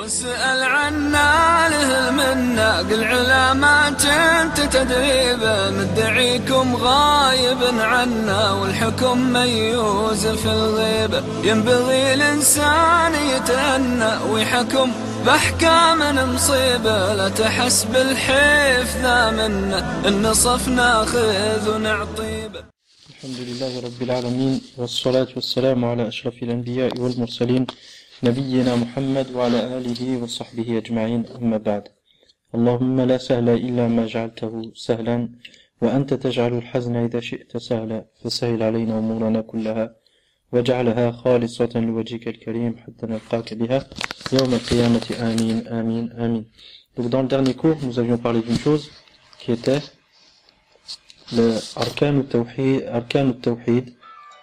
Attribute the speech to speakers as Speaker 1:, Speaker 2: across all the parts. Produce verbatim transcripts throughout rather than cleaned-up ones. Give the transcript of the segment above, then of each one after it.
Speaker 1: واسأل عنا له المنة قل علامات انت تدريبه مدعيكم غايب عنا والحكم ميوز في الغيبة ينبغي الإنسان يتأنى ويحكم بأحكام مصيبة لا تحس بالحيف ذا منه النصف ناخذ ونعطيبه.
Speaker 2: الحمد لله رب العالمين والصلاة والسلام على أشرف الأنبياء والمرسلين نبينا محمد وعلى آله وصحبه أجمعين أما بعد. اللهم لا سهل إلا ما جعلته سهلا وأنت تجعل الحزن إذا شئت سهلا فسهل علينا أمورنا كلها واجعلها خالصة لوجهك الكريم حتى نلقاك بها يوم القيامة آمين آمين آمين. Donc dans le dernier cours nous avions parlé d'une chose qui était le Arkan al-Tawhid, Arkan al-Tawhid.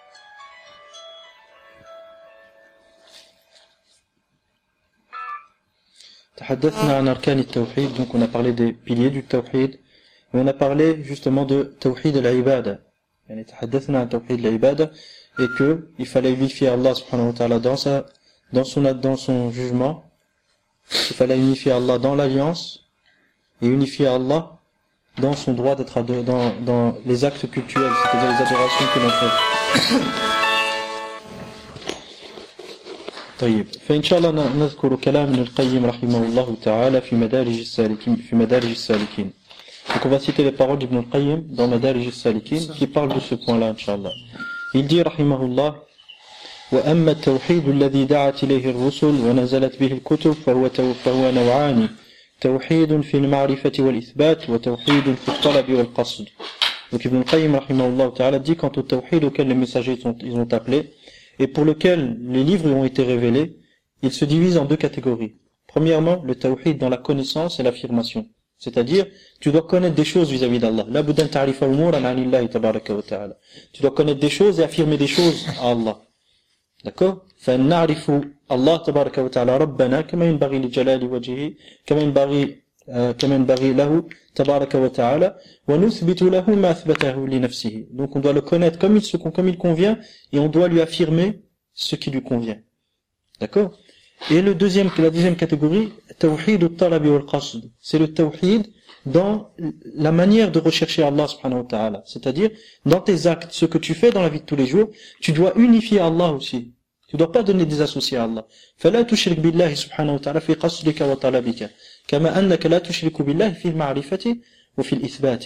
Speaker 2: تحدثنا عن أركان التوحيد, donc on a parlé des piliers du tawhid, et on a parlé justement de tawhid al-ibada. يعني تحدثنا عن توحيد العبادة et que il fallait unifier Allah subhanahu wa ta'ala dans sa, dans son, dans son jugement, il fallait unifier Allah dans l'alliance et unifier Allah dans son droit d'être dans, dans les actes cultuels, c'est-à-dire les adorations que l'on fait. طيب فإن شاء الله نذكر كلام ابن القيم رحمه الله تعالى في مدارج السالكين في مدارج السالكين. Donc on va citer les paroles d'Ibn al-Qayyim dans Madarij al-Salikin qui parlent de ce point-là inchallah. Il dit رحمه الله وأما التوحيد الذي دعت إليه الرسل ونزلت به الكتب فهو فهو نوعان توحيد في المعرفة والإثبات وتوحيد في الطلب والقصد. Donc Ibn al-Qayyim رحمه الله تعالى dit quant au tawhid auquel les messagers sont, ils ont appelé et pour lequel les livres ont été révélés, il se divise en deux catégories. Premièrement, le tawhid dans la connaissance et l'affirmation. C'est-à-dire, tu dois connaître des choses vis-à-vis d'Allah. La buddan ta'rifa umuran 'anillahi tabaraka wa ta'ala. Tu dois connaître des choses et affirmer des choses à Allah. D'accord? Fa na'rifu Allah tabaraka wa ta'ala rabbana kama yanbaghi li jalali wajhihi kama yanbaghi kama yanbaghi lahu tabaraka wa ta'ala wa nuthbitu lahu ma athbathahu li nafsihi. Donc on doit le connaître comme il se comme il convient et on doit lui affirmer ce qui lui convient. D'accord? Et le deuxième, la deuxième catégorie, tawhid al-talab wal-qasd, c'est le tawhid dans la manière de rechercher Allah subhanahu wa ta'ala. C'est-à-dire, dans tes actes, ce que tu fais dans la vie de tous les jours, tu dois unifier Allah aussi. Tu dois pas donner des associés à Allah. فَلَا تُشْرِكْ بِاللَّهِ سُبْحَانَهُ وَتَعَالَى فِي قَصْدِكَ وَطَلَبِكَ كَمَا أَنَّكَ لَا تُشْرِكُ بِاللَّهِ فِي الْمَعْرِفَةِ وَفِي الْإِثْبَاتِ.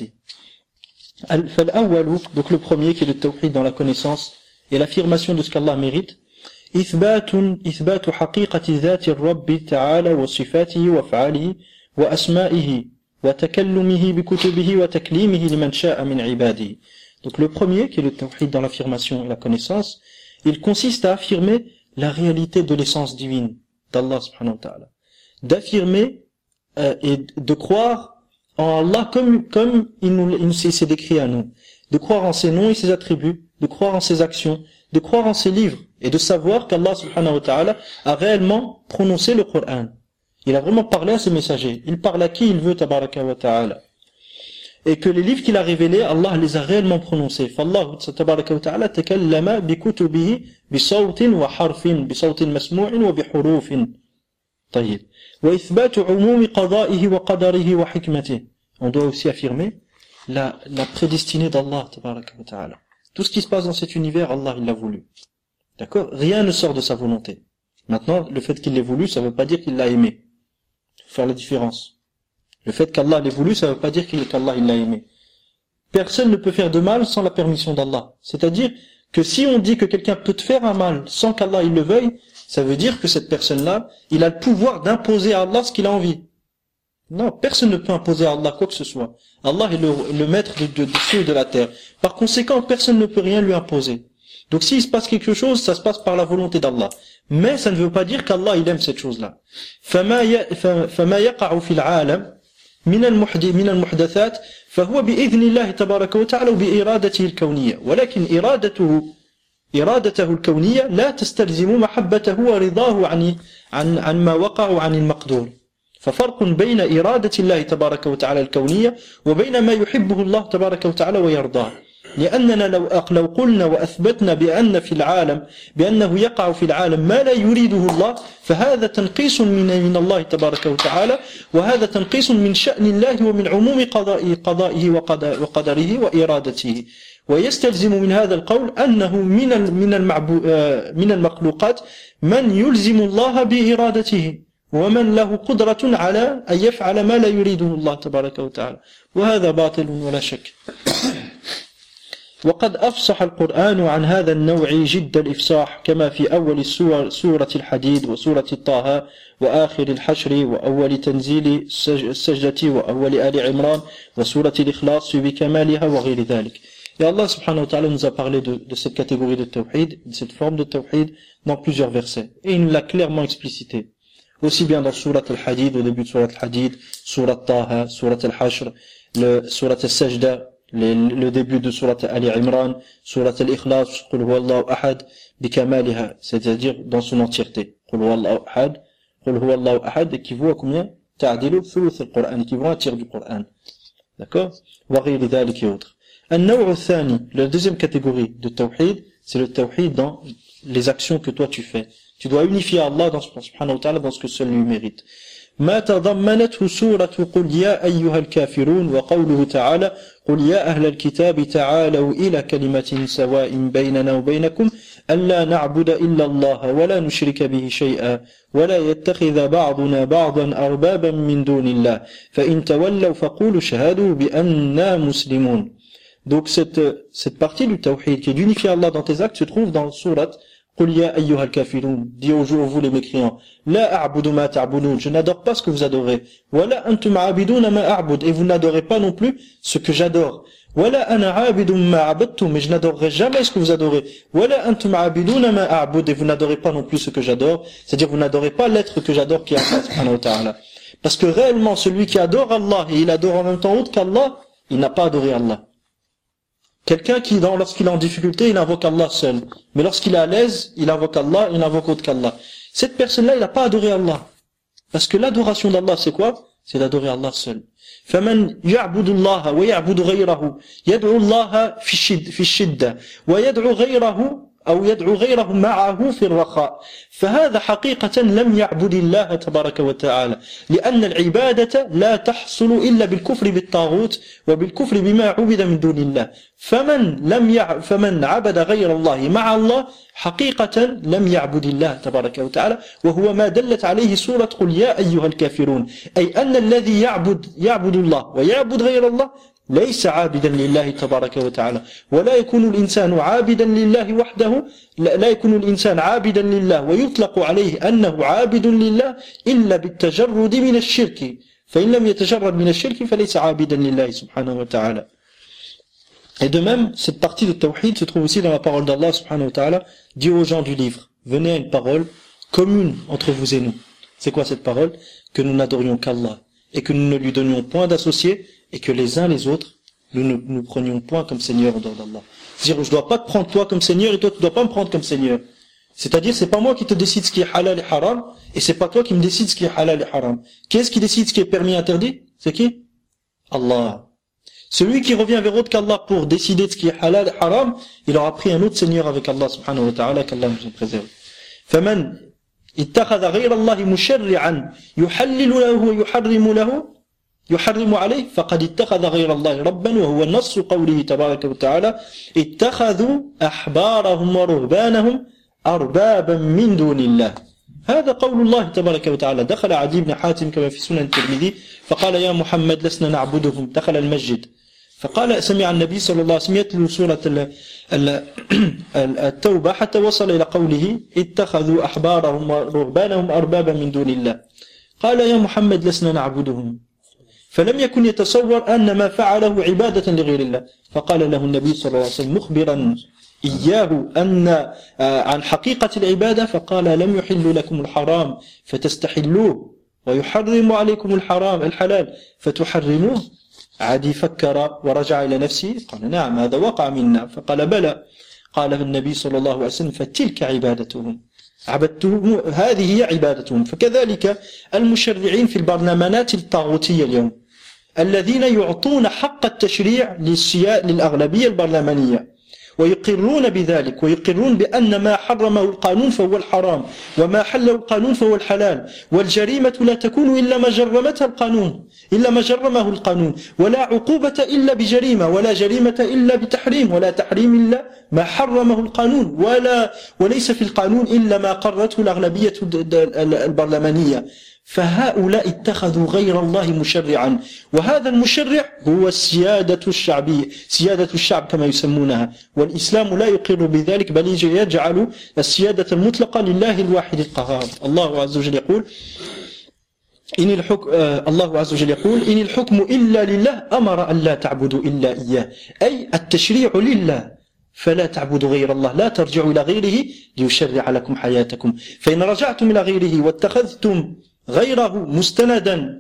Speaker 2: فَالْأَوَّلُ, donc le premier qui est le tawhid dans la connaissance et l'affirmation de ce qu'Allah mérite, إثبات إثبات حقيقة ذات الرب تعالى وصفاته وأفعاله وأسمائه وتكلمه بكتبه وتكليمه لمن شاء من عباده. Donc le premier qui est le tawhid dans l'affirmation et la connaissance, il consiste à affirmer la réalité de l'essence divine d'Allah subhanahu wa ta'ala, d'affirmer euh, et de croire en Allah comme comme il nous il s'est décrit à nous, de croire en ses noms et ses attributs, de croire en ses actions, de croire en ses livres et de savoir qu'Allah subhanahu wa ta'ala a réellement prononcé le Coran. Il a vraiment parlé à ses messagers. Il parle à qui il veut tabaraka wa ta'ala. Et que les livres qu'il a révélés, Allah les a réellement prononcés. فالله تبارك وتعالى تكلم بكتبه بصوت وحرف بصوت مسموع وبحروف. طيب. وإثبات عموم قضائه وقدره وحكمته. On doit aussi affirmer la, la prédestinée d'Allah tabaraka wa ta'ala. Tout ce qui se passe dans cet univers, Allah il l'a voulu. D'accord? Rien ne sort de sa volonté. Maintenant, le fait qu'il l'ait voulu, ça ne veut pas dire qu'il l'a aimé. Il faut faire la différence. Le fait qu'Allah l'ait voulu, ça ne veut pas dire qu'Allah il l'a aimé. Personne ne peut faire de mal sans la permission d'Allah. C'est-à-dire que si on dit que quelqu'un peut te faire un mal sans qu'Allah il le veuille, ça veut dire que cette personne-là, il a le pouvoir d'imposer à Allah ce qu'il a envie. Non, personne ne peut imposer à Allah quoi que ce soit. Allah est le, le maître de, de, de cieux et de la terre. Par conséquent, personne ne peut rien lui imposer. Donc s'il se passe quelque chose, ça se passe par la volonté d'Allah. Mais ça ne veut pas dire qu'Allah il aime cette chose-là. فما يقع في العالم من من المحدثات فهو بإذن الله تبارك وتعالى وبإرادته الكونية. ولكن إرادته إرادته الكونية لا تستلزم محبته ورضاه عن عن عن ما وقع عن المقدور. ففرق بين إرادة الله تبارك وتعالى الكونية وبين ما يحبه الله تبارك وتعالى ويرضاه. لأننا لو لو قلنا وأثبتنا بأن في العالم بأنه يقع في العالم ما لا يريده الله فهذا تنقيص من من الله تبارك وتعالى وهذا تنقيص من شأن الله ومن عموم قضائه قضائه وقدره وإرادته ويستلزم من هذا القول أنه من من المعبو من المخلوقات من يلزم الله بإرادته ومن له قدرة على أن يفعل ما لا يريده الله تبارك وتعالى وهذا باطل ولا شك. وقد أفصح القرآن عن هذا النوع جد الإفصاح كما في أول السور سورة الحديد وسورة طه وآخر الحشر وأول تنزيل السجدة وأول آل عمران وسورة الإخلاص بكمالها وغير ذلك. Et Allah subhanahu wa ta'ala nous a parlé de, de cette catégorie de tawhid, de cette forme de tawhid dans plusieurs versets. Et il nous l'a clairement explicité. Aussi bien dans Surat al-Hadid, au début de Surat al-Hadid, Surat Taha, Surat al-Hashr, le Surat al-Sajda, le, le début de Surat Ali Imran, Surat al-Ikhlas, Qul huwallahu ahad, bikamaliha, c'est-à-dire dans son entièreté. Qul huwallahu ahad, Qul huwallahu ahad, équivaut à combien? Ta'dilu thuluth al-Qur'an, équivaut à un tiers du Qur'an. D'accord? Wa ghayri dhalik et autres. النوع الثاني, la deuxième catégorie de tawhid, c'est le tawhid dans les actions que toi tu fais. Tu dois unifier Allah dans, subhanahu wa ta'ala dans ce que seul lui mérite. ما تضمنته سورة قل يا أيها الكافرون وقوله تعالى قل يا أهل الكتاب تعالوا إلى كلمة سواء بيننا وبينكم ألا نعبد إلا الله ولا نشرك به شيئا ولا يتخذ بعضنا بعضا أربابا من دون الله فإن تولوا فقولوا شهادوا بأننا مسلمون. Donc cette, cette partie du tawhid qui est d'unifier Allah dans tes actes se trouve dans le surat Qul ya ayyuhal kafirun, dis au jour vous les mécréants, la a'budu ma ta'budun, je n'adore pas ce que vous adorez, wala antum a'biduna ma a'bud, et vous n'adorez pas non plus ce que j'adore, wala ana a'bidun ma a'badtum, mais je n'adorerai jamais ce que vous adorez, wala antum a'biduna ma a'bud, et vous n'adorez pas non plus ce que j'adore, c'est-à-dire vous n'adorez pas l'être que j'adore qui est Allah subhanahu wa ta'ala. Parce que réellement celui qui adore Allah et il adore en même temps autre qu'Allah, il n'a pas adoré Allah. Quelqu'un qui, dans, lorsqu'il est en difficulté, il invoque Allah seul. Mais lorsqu'il est à l'aise, il invoque Allah, il invoque autre qu'Allah. Cette personne-là, il n'a pas adoré Allah. Parce que l'adoration d'Allah, c'est quoi? C'est d'adorer Allah seul. فَمَنْ يَعْبُدُ اللَّهَ وَيَعْبُدُ غَيْرَهُ يَدْعُ اللَّهَ في الشِّدَّةِ وَيَدْعُ غَيْرَهُ أو يدعو غيره معه في الرخاء فهذا حقيقة لم يعبد الله تبارك وتعالى لأن العبادة لا تحصل إلا بالكفر بالطاغوت وبالكفر بما عبد من دون الله فمن لم يع... فمن عبد غير الله مع الله حقيقة لم يعبد الله تبارك وتعالى وهو ما دلت عليه سورة قل يا أيها الكافرون أي أن الذي يعبد يعبد الله ويعبد غير الله ليس عابدا لله تبارك وتعالى ولا يكون الإنسان عابدا لله وحده لا يكون الإنسان عابدا لله ويطلق عليه أنه عابد لله إلا بالتجرد من الشرك فإن لم يتجرد من الشرك فليس عابدا لله سبحانه وتعالى. Et de même, cette partie de Tawhid se trouve aussi dans la parole d'Allah subhanahu wa ta'ala, dit aux gens du livre, venez à une parole commune entre vous et nous. C'est quoi cette parole? Que nous n'adorions qu'Allah et que nous ne lui donnions point d'associés et que les uns les autres, nous ne nous prenions point comme Seigneur en dehors d'Allah. C'est-à-dire, je ne dois pas te prendre toi comme Seigneur et toi tu ne dois pas me prendre comme Seigneur. C'est-à-dire, c'est pas moi qui te décide ce qui est halal et haram et c'est pas toi qui me décide ce qui est halal et haram. Qui est-ce qui décide ce qui est permis et interdit? C'est qui? Allah. Celui qui revient vers autre qu'Allah pour décider de ce qui est halal et haram, il aura pris un autre Seigneur avec Allah subhanahu wa ta'ala, qu'Allah nous en préserve. فَمَنْ اتَّخَذَ غَيْرَ اللَّهِ مُشَرِّعًا يُحَلِّلُ لَهُ وَيُحَرِّمُ لَهُ يحرم عليه فقد اتخذ غير الله ربا وهو نص قوله تبارك وتعالى اتخذوا أحبارهم ورهبانهم أربابا من دون الله. هذا قول الله تبارك وتعالى. دخل عدي بن حاتم كما في سنن الترمذي فقال يا محمد لسنا نعبدهم. دخل المسجد فقال سمع النبي صلى الله عليه وسلم يتلو سورة التوبة حتى وصل إلى قوله اتخذوا أحبارهم ورهبانهم أربابا من دون الله. قال يا محمد لسنا نعبدهم فلم يكن يتصور أن ما فعله عبادة لغير الله فقال له النبي صلى الله عليه وسلم مخبرا إياه أن عن حقيقة العبادة فقال لم يحل لكم الحرام فتستحلوه ويحرم عليكم الحرام الحلال فتحرموه. عادي فكر ورجع إلى نفسه قال نعم هذا وقع منا فقال بلى. قال النبي صلى الله عليه وسلم فتلك عبادتهم عبدتهم هذه هي عبادتهم. فكذلك المشرعين في البرلمانات الطاغوتية اليوم الذين يعطون حق التشريع للأغلبية البرلمانية ويقرون بذلك ويقرون بأن ما حرمه القانون فهو الحرام وما حله القانون فهو الحلال والجريمة لا تكون إلا ما جرمتها القانون إلا ما جرمه القانون ولا عقوبة إلا بجريمة ولا جريمة إلا بتحريم ولا تحريم إلا ما حرمه القانون ولا وليس في القانون إلا ما قررته الأغلبية البرلمانية فهؤلاء اتخذوا غير الله مشرعا وهذا المشرع هو السيادة الشعبية سيادة الشعب كما يسمونها والإسلام لا يقر بذلك بل يجعل السيادة المطلقة لله الواحد القهار الله عز وجل يقول إن الحكم آه الله عز وجل يقول إن الحكم إلا لله أمر أن لا تعبدوا إلا إياه أي التشريع لله فلا تعبدوا غير الله لا ترجعوا إلى غيره ليشرع لكم حياتكم فإن رجعتم إلى غيره واتخذتم غيره مستندا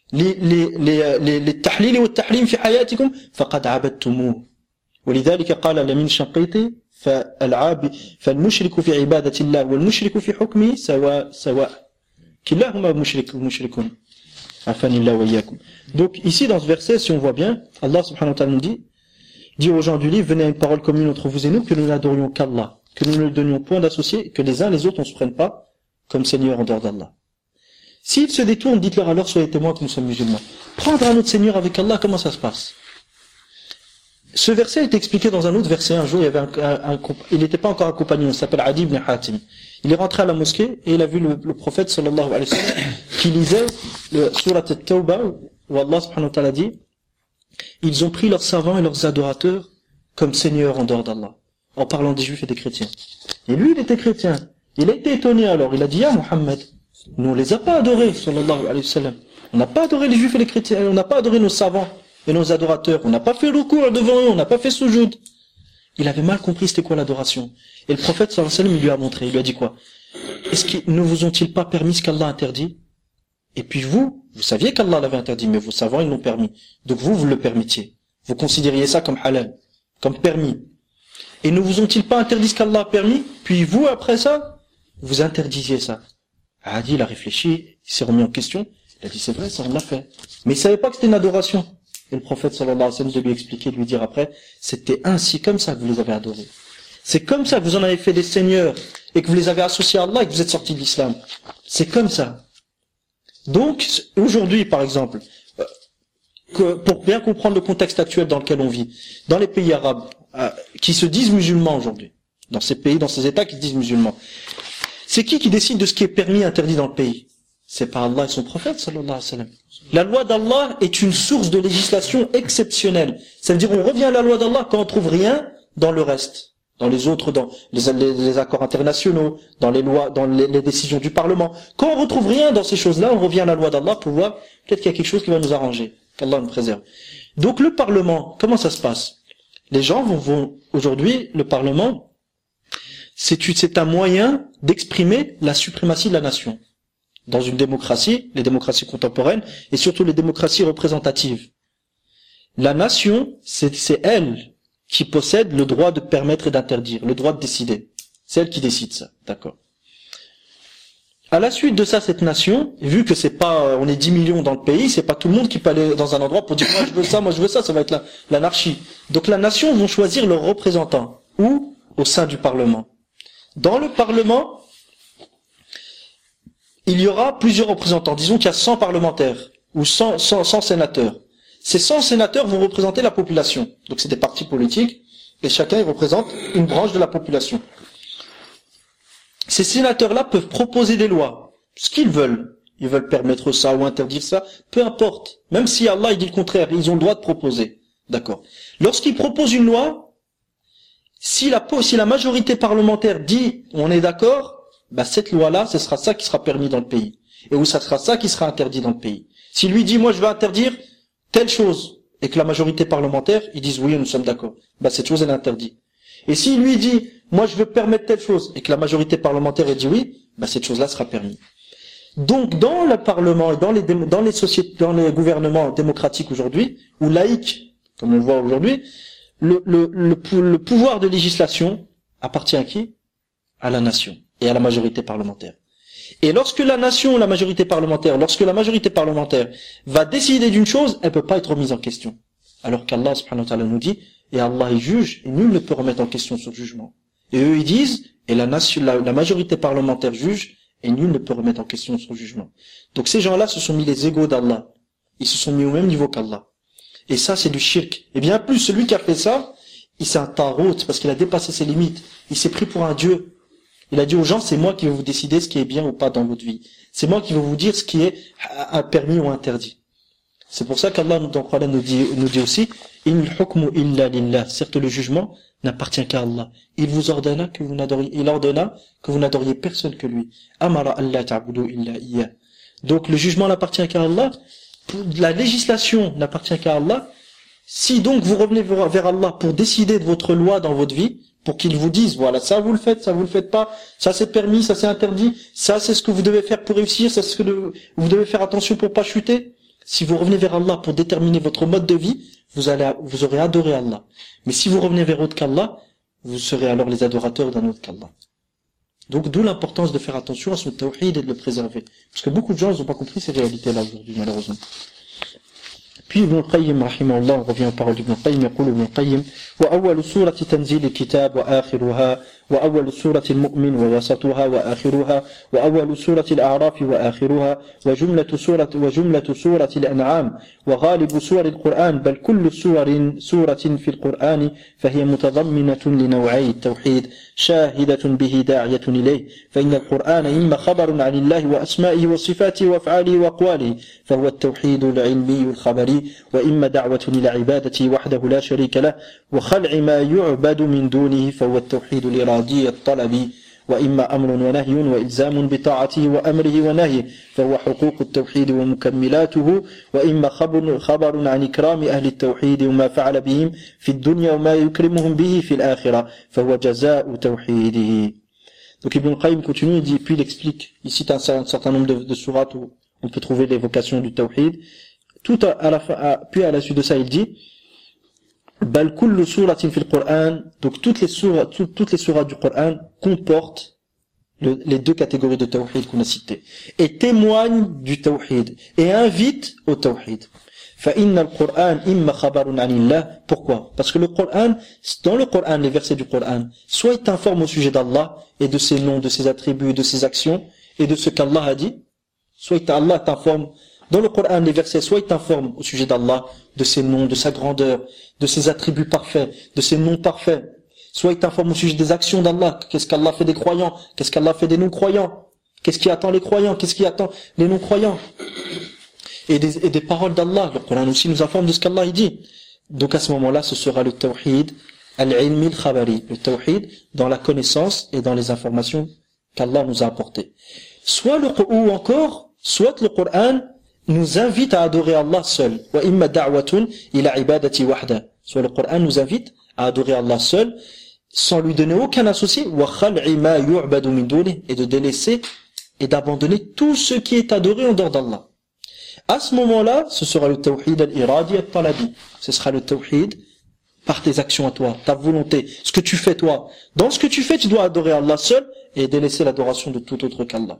Speaker 2: للتحليل والتحريم في حياتكم فقد عبدتموه ولذلك قال لمن شنقيطي فالعاب فالمشرك في عبادة الله والمشرك في حكمه سواء سواء كلاهما مشرك مشركون عفاني الله وإياكم. Donc ici dans ce verset si on voit bien Allah subhanahu wa ta'ala nous dit dit aux gens du livre venez à une parole commune entre vous et nous que nous n'adorions qu'Allah que nous ne donnions point d'associés que les uns les autres on se prenne pas comme Seigneur en dehors d'Allah. S'ils se détournent, dites-leur alors, soyez témoins que nous sommes musulmans. Prendre un autre Seigneur avec Allah, comment ça se passe? Ce verset est expliqué dans un autre verset. Un jour, il y avait un, un, un il n'était pas encore un compagnon, il s'appelle Adi ibn Hatim. Il est rentré à la mosquée et il a vu le, le prophète sallallahu alayhi wa sallam qui lisait le surat al-Tawbah où Allah subhanahu wa ta'ala dit ils ont pris leurs savants et leurs adorateurs comme Seigneur en dehors d'Allah, en parlant des juifs et des chrétiens. Et lui, il était chrétien. Il a été étonné alors, il a dit, ah Muhammad, nous on les a pas adorés, sallallahu alayhi wa sallam. On n'a pas adoré les juifs et les chrétiens, on n'a pas adoré nos savants et nos adorateurs, on n'a pas fait recours devant eux, on n'a pas fait soujoud. Il avait mal compris c'était quoi l'adoration. Et le prophète sallallahu alayhi wa sallam il lui a montré, il lui a dit quoi? Est-ce qu'ils ne vous ont-ils pas permis ce qu'Allah interdit? Et puis vous, vous saviez qu'Allah l'avait interdit, mais vos savants ils l'ont permis. Donc vous, vous le permettiez. Vous considériez ça comme halal, comme permis. Et ne vous ont-ils pas interdit ce qu'Allah a permis? Puis vous, après ça, vous interdisiez ça. Adi, il a réfléchi, il s'est remis en question, il a dit c'est vrai, ça on l'a fait. Mais il savait pas que c'était une adoration. Et le prophète sallallahu alayhi wa sallam de lui expliquer, de lui dire après, c'était ainsi, comme ça que vous les avez adorés. C'est comme ça que vous en avez fait des seigneurs, et que vous les avez associés à Allah et que vous êtes sortis de l'islam. C'est comme ça. Donc, aujourd'hui par exemple, que, pour bien comprendre le contexte actuel dans lequel on vit, dans les pays arabes, euh, qui se disent musulmans aujourd'hui, dans ces pays, dans ces États qui se disent musulmans, c'est qui qui décide de ce qui est permis et interdit dans le pays? C'est par Allah et son prophète, sallallahu alayhi wa sallam. La loi d'Allah est une source de législation exceptionnelle. Ça veut dire on revient à la loi d'Allah quand on trouve rien dans le reste. Dans les autres, dans les, les, les accords internationaux, dans les lois, dans les, les décisions du Parlement. Quand on retrouve rien dans ces choses-là, on revient à la loi d'Allah pour voir peut-être qu'il y a quelque chose qui va nous arranger. Qu'Allah nous préserve. Donc le Parlement, comment ça se passe? Les gens vont, vont aujourd'hui, le Parlement, c'est, c'est un moyen d'exprimer la suprématie de la nation. Dans une démocratie, les démocraties contemporaines, et surtout les démocraties représentatives. La nation, c'est, c'est elle qui possède le droit de permettre et d'interdire, le droit de décider. C'est elle qui décide ça, d'accord. À la suite de ça, cette nation, vu que c'est pas, on est dix millions dans le pays, c'est pas tout le monde qui peut aller dans un endroit pour dire moi je veux ça, moi je veux ça, ça va être la, l'anarchie. Donc la nation vont choisir leurs représentants. Où? Au sein du Parlement. Dans le Parlement, il y aura plusieurs représentants. Disons qu'il y a cent parlementaires, ou cent, cent, cent sénateurs. Ces cent sénateurs vont représenter la population. Donc c'est des partis politiques, et chacun il représente une branche de la population. Ces sénateurs-là peuvent proposer des lois, ce qu'ils veulent. Ils veulent permettre ça ou interdire ça, peu importe. Même si Allah il dit le contraire, ils ont le droit de proposer. D'accord. Lorsqu'ils proposent une loi, si la, si la majorité parlementaire dit on est d'accord, bah cette loi-là, ce sera ça qui sera permis dans le pays. Et où ça sera ça qui sera interdit dans le pays. Si lui dit moi je veux interdire telle chose, et que la majorité parlementaire, ils disent oui nous sommes d'accord, bah cette chose elle est interdite. Et s'il lui dit, moi je veux permettre telle chose, et que la majorité parlementaire elle dit oui, bah cette chose-là sera permise. Donc dans le Parlement et dans les, dans les sociétés, dans les gouvernements démocratiques aujourd'hui, ou laïques, comme on le voit aujourd'hui, le, le, le, le pouvoir de législation appartient à qui? À la nation et à la majorité parlementaire. Et lorsque la nation, la majorité parlementaire, lorsque la majorité parlementaire va décider d'une chose, elle peut pas être remise en question. Alors qu'Allah subhanahu wa ta'ala nous dit, et Allah il juge, et nul ne peut remettre en question son jugement. Et eux ils disent, et la, nation, la, la majorité parlementaire juge, et nul ne peut remettre en question son jugement. Donc ces gens-là se sont mis les égaux d'Allah. Ils se sont mis au même niveau qu'Allah. Et ça c'est du shirk. Et bien plus, celui qui a fait ça, il s'est un tarot, parce qu'il a dépassé ses limites. Il s'est pris pour un dieu. Il a dit aux gens, c'est moi qui vais vous décider ce qui est bien ou pas dans votre vie. C'est moi qui vais vous dire ce qui est un permis ou interdit. C'est pour ça qu'Allah dans le Coran nous dit, nous dit aussi, Il hukmu illa lillah. Certes, le jugement n'appartient qu'à Allah. Il vous ordonna que vous n'adoriez, il ordonna que vous n'adoriez personne que lui. Amara alla ta'budu illa iya. Donc, le jugement n'appartient qu'à Allah. La législation n'appartient qu'à Allah. Si donc vous revenez vers Allah pour décider de votre loi dans votre vie, pour qu'il vous dise, voilà, ça vous le faites, ça vous le faites pas, ça c'est permis, ça c'est interdit, ça c'est ce que vous devez faire pour réussir, ça c'est ce que vous devez faire attention pour pas chuter. Si vous revenez vers Allah pour déterminer votre mode de vie, vous allez, vous aurez adoré Allah. Mais si vous revenez vers autre qu'Allah, vous serez alors les adorateurs d'un autre qu'Allah. Donc d'où l'importance de faire attention à son tawhid et de le préserver. Parce que beaucoup de gens n'ont pas compris ces réalités-là aujourd'hui, malheureusement. Puis Ibn al-Qayyim, rahimahullah, on revient aux paroles d'Ibn al-Qayyim, يقول ابن القيم وأول سورة تنزيل الكتاب وآخرها وأول سورة المؤمن ووسطها وآخرها وأول سورة الأعراف وآخرها وجملة سورة وجملة سورة الأنعام وغالب سور القرآن بل كل سور سورة في القرآن فهي متضمنة لنوعي التوحيد شاهدة به داعية إليه فإن القرآن إما خبر عن الله وأسمائه وصفاته وأفعاله وأقواله فهو التوحيد العلمي الخبري وإما دعوة إلى عبادته وحده لا شريك له وخلع ما يعبد من دونه فهو التوحيد الإرادي الطلبي وإما أمر ونهي وإلزام بطاعته وأمره ونهيه فهو حقوق التوحيد ومكملاته وإما خبر, خبر عن إكرام أهل التوحيد وما فعل بهم في الدنيا وما يكرمهم به في الآخرة فهو جزاء توحيده. Donc Ibn al-Qayyim continue, il dit, puis il explique, il cite un, un certain nombre de, de sourates où on peut trouver l'évocation du tawhid. Tout à, à la fin, à, puis à la suite de ça, il dit, Bal kullu suratin fil Qur'an, donc toutes les sourates, tout, toutes les sourates du Coran comportent le, les deux catégories de tawhid qu'on a citées, et témoignent du tawhid, et invitent au tawhid. Fa inna al-Qur'an imma khabarun anillah. Pourquoi? Parce que le Coran, dans le Coran, les versets du Coran, soit il t'informe au sujet d'Allah, et de ses noms, de ses attributs, de ses actions, et de ce qu'Allah a dit, soit il Allah t'informe dans le Coran, les versets, soit il t'informe au sujet d'Allah, de ses noms, de sa grandeur, de ses attributs parfaits, de ses noms parfaits. Soit il t'informe au sujet des actions d'Allah. Qu'est-ce qu'Allah fait des croyants? Qu'est-ce qu'Allah fait des non-croyants? Qu'est-ce qui attend les croyants? Qu'est-ce qui attend les non-croyants? Et des, et des paroles d'Allah. Le Coran aussi nous informe de ce qu'Allah dit. Donc à ce moment-là, ce sera le tawhid al-ilmi al-khabari. Le tawhid dans la connaissance et dans les informations qu'Allah nous a apportées. Soit le, ou encore, soit le Coran nous invite à adorer Allah seul. Wa imma da'watun ila ibadati wahda. Soit le Coran nous invite à adorer Allah seul, sans lui donner aucun associé, wa khal'i ma yu'badu min duni, et de délaisser et d'abandonner tout ce qui est adoré en dehors d'Allah. À ce moment-là, ce sera le tawhid al-iradi al-talabi. Ce sera le tawhid par tes actions à toi, ta volonté, ce que tu fais toi. Dans ce que tu fais, tu dois adorer Allah seul et délaisser l'adoration de tout autre qu'Allah.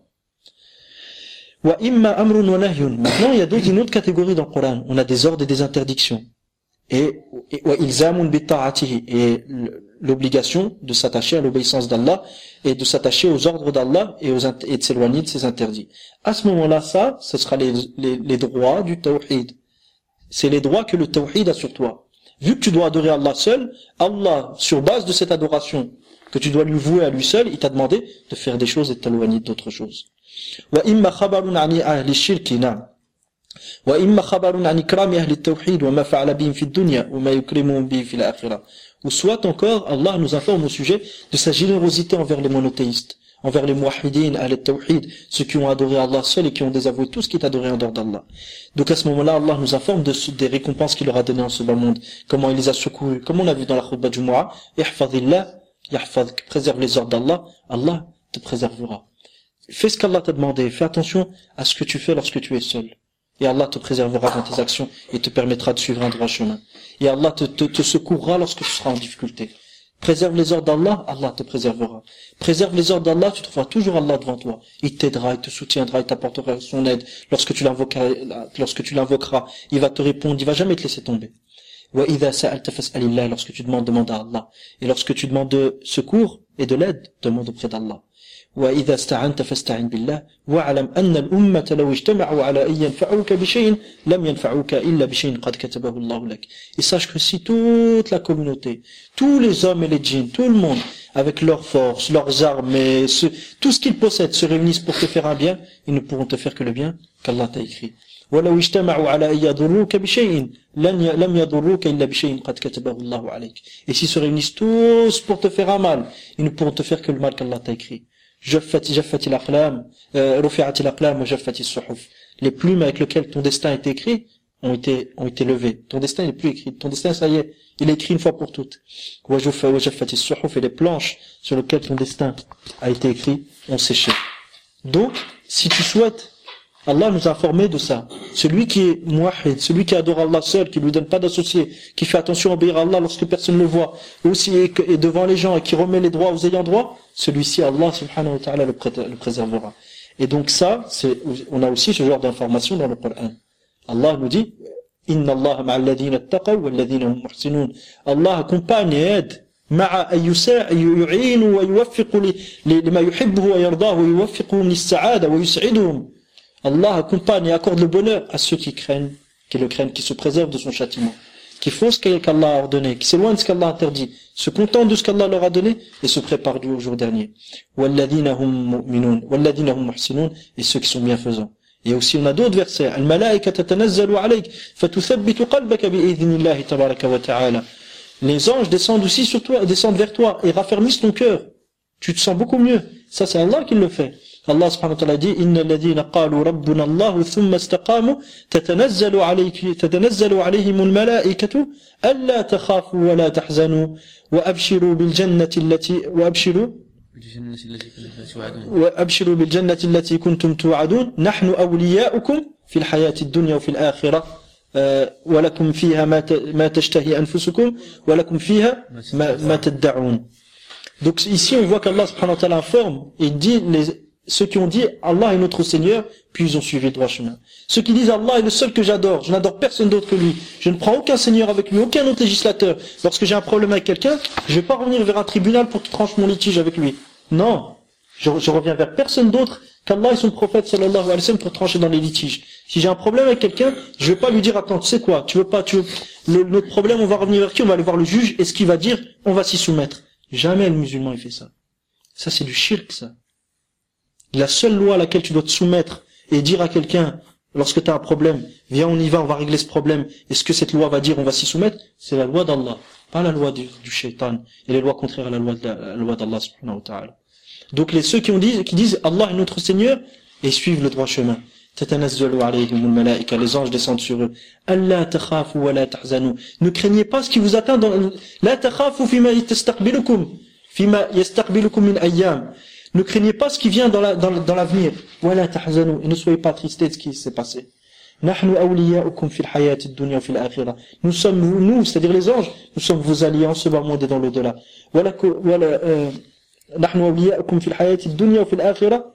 Speaker 2: Wa imma amrun wa nahyun. Maintenant, il y a d'autres, une autre catégorie dans le Coran. On a des ordres et des interdictions. Et, wa ilzamun bi ta'atihi. Et l'obligation de s'attacher à l'obéissance d'Allah et de s'attacher aux ordres d'Allah et, aux, et de s'éloigner de ses interdits. À ce moment-là, ça, ce sera les, les, les droits du tawhid. C'est les droits que le tawhid a sur toi. Vu que tu dois adorer Allah seul, Allah, sur base de cette adoration que tu dois lui vouer à lui seul, il t'a demandé de faire des choses et de t'éloigner d'autres choses. وإما خبر عن أهل الشرك نعم وإما خبر عن إكرام أهل التوحيد وما فعل بهم في الدنيا وما يكرمهم به في الآخرة. Ou soit encore Allah nous informe au sujet de sa générosité envers les monothéistes, envers les muwahhidin, ahl al-tawhid, ceux qui ont adoré Allah seul et qui ont désavoué tout ce qui est adoré en dehors d'Allah. Donc à ce moment-là, Allah nous informe de, des récompenses qu'il leur a données en ce bas monde, comment il les a secourus, comme on a vu dans la khutbah du Jumu'ah, ihfazillah yahfazk, préserve les ordres d'Allah, Allah te préservera. Fais ce qu'Allah t'a demandé, fais attention à ce que tu fais lorsque tu es seul. Et Allah te préservera dans tes actions et te permettra de suivre un droit chemin. Et Allah te, te, te secourra lorsque tu seras en difficulté. Préserve les ordres d'Allah, Allah te préservera. Préserve les ordres d'Allah, tu trouveras toujours Allah devant toi. Il t'aidera, il te soutiendra, il t'apportera son aide. Lorsque tu l'invoqueras, lorsque tu l'invoqueras, il va te répondre, il va jamais te laisser tomber. Wa idha sa'alta fas'alillah, lorsque tu demandes, demande à Allah. Et lorsque tu demandes de secours et de l'aide, demande auprès d'Allah. وإذا استعنت فاستعن بالله واعلم أن الأمة لو اجتمعوا على أن ينفعوك بشيء لم ينفعوك إلا بشيء قد كتبه الله لك. Et sache que si toute la communauté, tous les hommes et les djinns, tout le monde, avec leurs forces, leurs armées, ce, tout ce qu'ils possèdent, se réunissent pour te faire un bien, ils ne pourront te faire que le bien qu'Allah t'a écrit. ولو اجتمعوا على أن يضروك بشيء لم يضروك إلا بشيء قد كتبه الله عليك. Et s'ils se réunissent tous pour te faire un mal, ils ne pourront te faire que le mal qu'Allah t'a écrit. جفت جفت الأقلام رفعت الأقلام وجفت الصحف. Les plumes avec lesquelles ton destin a été écrit ont été ont été levées. Ton destin n'est plus écrit. Ton destin, ça y est, il est écrit une fois pour toutes. وجفت الصحف, et les planches sur lesquelles ton destin a été écrit ont séché. Donc, si tu souhaites, Allah nous a informé de ça. Celui qui est muwahhid, celui qui adore Allah seul, qui ne lui donne pas d'associé, qui fait attention à obéir à Allah lorsque personne ne le voit, aussi et devant les gens, et qui remet les droits aux ayants droit, celui-ci, Allah subhanahu wa ta'ala le, le préservera. Et donc ça, c'est, on a aussi ce genre d'information dans le Coran. Allah nous dit, Inna Allah ma'alladhina attaqaw walladhina hum muhsinun. Allah accompagne et aide. مع أن يعين ويوفق لما يحبه ويرضاه ويوفقهم للسعادة ويسعدهم. Allah accompagne et accorde le bonheur à ceux qui craignent, qui le craignent, qui se préservent de son châtiment, qui font ce qu'Allah a ordonné, qui s'éloignent de ce qu'Allah a interdit, se contentent de ce qu'Allah leur a donné et se préparent du jour dernier. وَالَّذِينَ هُمْ مُؤْمِنُونَ وَالَّذِينَ هُمْ مُحْسِنُونَ, et ceux qui sont bienfaisants. Et aussi on a d'autres versets. الْمَلَائِكَةَ تَتَنَزَّلُ عَلَيْكَ فَتُثَبِّتُ قَلْبَكَ بِإِذْنِ اللَّهِ تَبَارَكَ وَتَعَالَى. Les anges descendent aussi sur toi, descendent vers toi et raffermissent ton cœur. Tu te sens beaucoup mieux. Ça, c'est Allah qui le fait. Allah subhanahu wa ta'ala dit إن الذين قالوا ربنا الله ثم استقاموا تتنزل عليك تتنزل عليهم الملائكة ألا تخافوا ولا تحزنوا وأبشروا بالجنة التي وأبشروا وأبشروا بالجنة التي كنتم توعدون نحن أولياؤكم في الحياة الدنيا وفي الآخرة ولكم فيها ما ما تشتهي أنفسكم ولكم فيها ما ما تدعون. Donc ici on voit qu'Allah subhanahu wa ta'ala informe et dit les ceux qui ont dit Allah est notre Seigneur, puis ils ont suivi le droit chemin. Ceux qui disent Allah est le seul que j'adore, je n'adore personne d'autre que lui, je ne prends aucun Seigneur avec lui, aucun autre législateur. Lorsque j'ai un problème avec quelqu'un, je ne vais pas revenir vers un tribunal pour qu'il tranche mon litige avec lui. Non, je, je reviens vers personne d'autre qu'Allah et son prophète sallallahu alayhi wa sallam pour trancher dans les litiges. Si j'ai un problème avec quelqu'un, je ne vais pas lui dire attends, tu sais quoi, tu veux pas, tu veux, le, notre problème, on va revenir vers qui, on va aller voir le juge, et ce qu'il va dire, on va s'y soumettre. Jamais le musulman il fait ça. Ça c'est du shirk, ça. La seule loi à laquelle tu dois te soumettre et dire à quelqu'un, lorsque tu as un problème, viens on y va, on va régler ce problème, et ce que cette loi va dire, on va s'y soumettre, c'est la loi d'Allah, pas la loi du, du shaitan, et les lois contraires à la loi de la, la loi d'Allah subhanahu wa ta'ala. Donc les ceux qui, ont dit, qui disent Allah est notre Seigneur, et suivent le droit chemin. تتنزل عليهم الملائكة, les anges descendent sur eux. ألا تخافوا ولا تحزنوا, ne craignez pas ce qui vous attend dans, لا تخافوا فيما يستقبلكم فيما يستقبلكم من أيام. Ne craignez pas ce qui vient dans, la, dans, dans l'avenir. ولا تحزنوا, et ne soyez pas tristés de ce qui s'est passé. نحن أولياؤكم في الحياة الدنيا وفي الآخرة. Nous sommes nous, c'est-à-dire les anges, nous sommes vos alliés en ce bas monde et dans l'au-delà. ولا نحن أولياؤكم في الحياة الدنيا وفي الآخرة.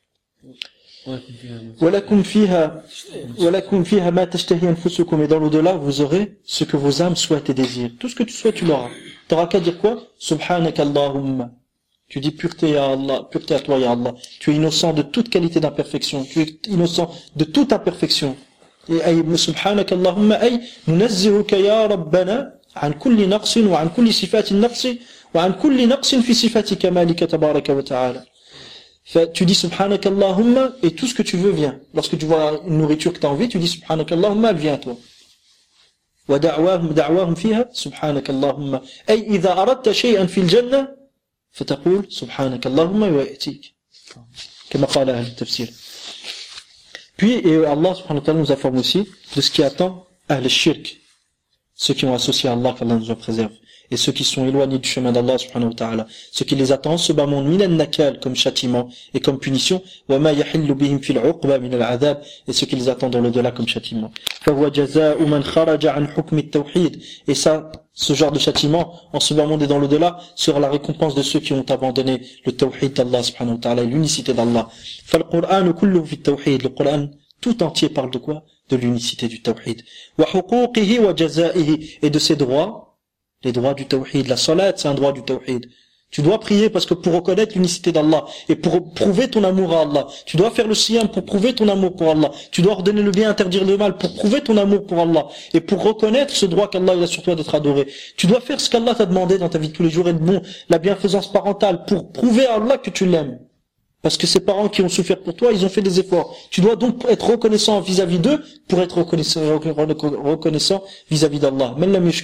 Speaker 2: ولكم فيها ولكم فيها ما تشتهي أنفسكم, et dans l'au-delà vous aurez ce que vos âmes souhaitent et désirent. Tout ce que tu souhaites tu l'auras. Tu n'auras qu'à dire quoi? Subhanaka Allahumma. Tu dis pureté à Allah, pureté à toi ya Allah. Tu es innocent de toute qualité d'imperfection. Tu es innocent de toute imperfection. Et ay subhanaka Allahumma ay nunazzihuka ya Rabbana an kulli naqsin wa an kulli sifatin naqsi wa an kulli naqsin fi sifati kamalika tabaraka wa ta'ala. Tu dis subhanaka Allahumma et tout ce que tu veux vient. Lorsque tu vois une nourriture que tu as envie, tu dis subhanaka Allahumma, elle vient à toi. Wa da'wahum da'wahum fiha subhanaka Allahumma. Ay idha aradta shay'an fil jannah فتقول سبحانك اللهم ويأتيك كما قال أهل التفسير. Puis et Allah subhanahu wa ta'ala nous informe aussi de ce qui attend Ahl al-Shirk, ceux qui ont associé à Allah, qu'Allah nous en préserve. et ceux qui sont éloignés du chemin d'Allah subhanahu wa ta'ala, ce qui les attend ce bas monde minan nakal comme châtiment et comme punition, wa ma yahillu bihim fil uqba min al-adhab, et ce qui les attend dans l'au-delà comme châtiment. Fa huwa jazaa'u man kharaja an hukm at-tawhid, et ça, ce genre de châtiment en ce bas monde et dans l'au-delà sera la récompense de ceux qui ont abandonné le tawhid d'Allah subhanahu wa ta'ala et l'unicité d'Allah. Fa al-Qur'an kulluhu fi at-tawhid, le Qur'an tout entier parle de quoi? De l'unicité du tawhid. Wa huquqihi wa jazaihi, et de ses droits, les droits du tawhid. La salat, c'est un droit du tawhid. Tu dois prier parce que pour reconnaître l'unicité d'Allah et pour prouver ton amour à Allah. Tu dois faire le siyam pour prouver ton amour pour Allah. Tu dois ordonner le bien, interdire le mal pour prouver ton amour pour Allah et pour reconnaître ce droit qu'Allah a sur toi d'être adoré. Tu dois faire ce qu'Allah t'a demandé dans ta vie de tous les jours et de bon, la bienfaisance parentale pour prouver à Allah que tu l'aimes. Parce que ces parents qui ont souffert pour toi, ils ont fait des efforts. Tu dois donc être reconnaissant vis-à-vis d'eux pour être reconnaissant, reconnaissant vis-à-vis d'Allah.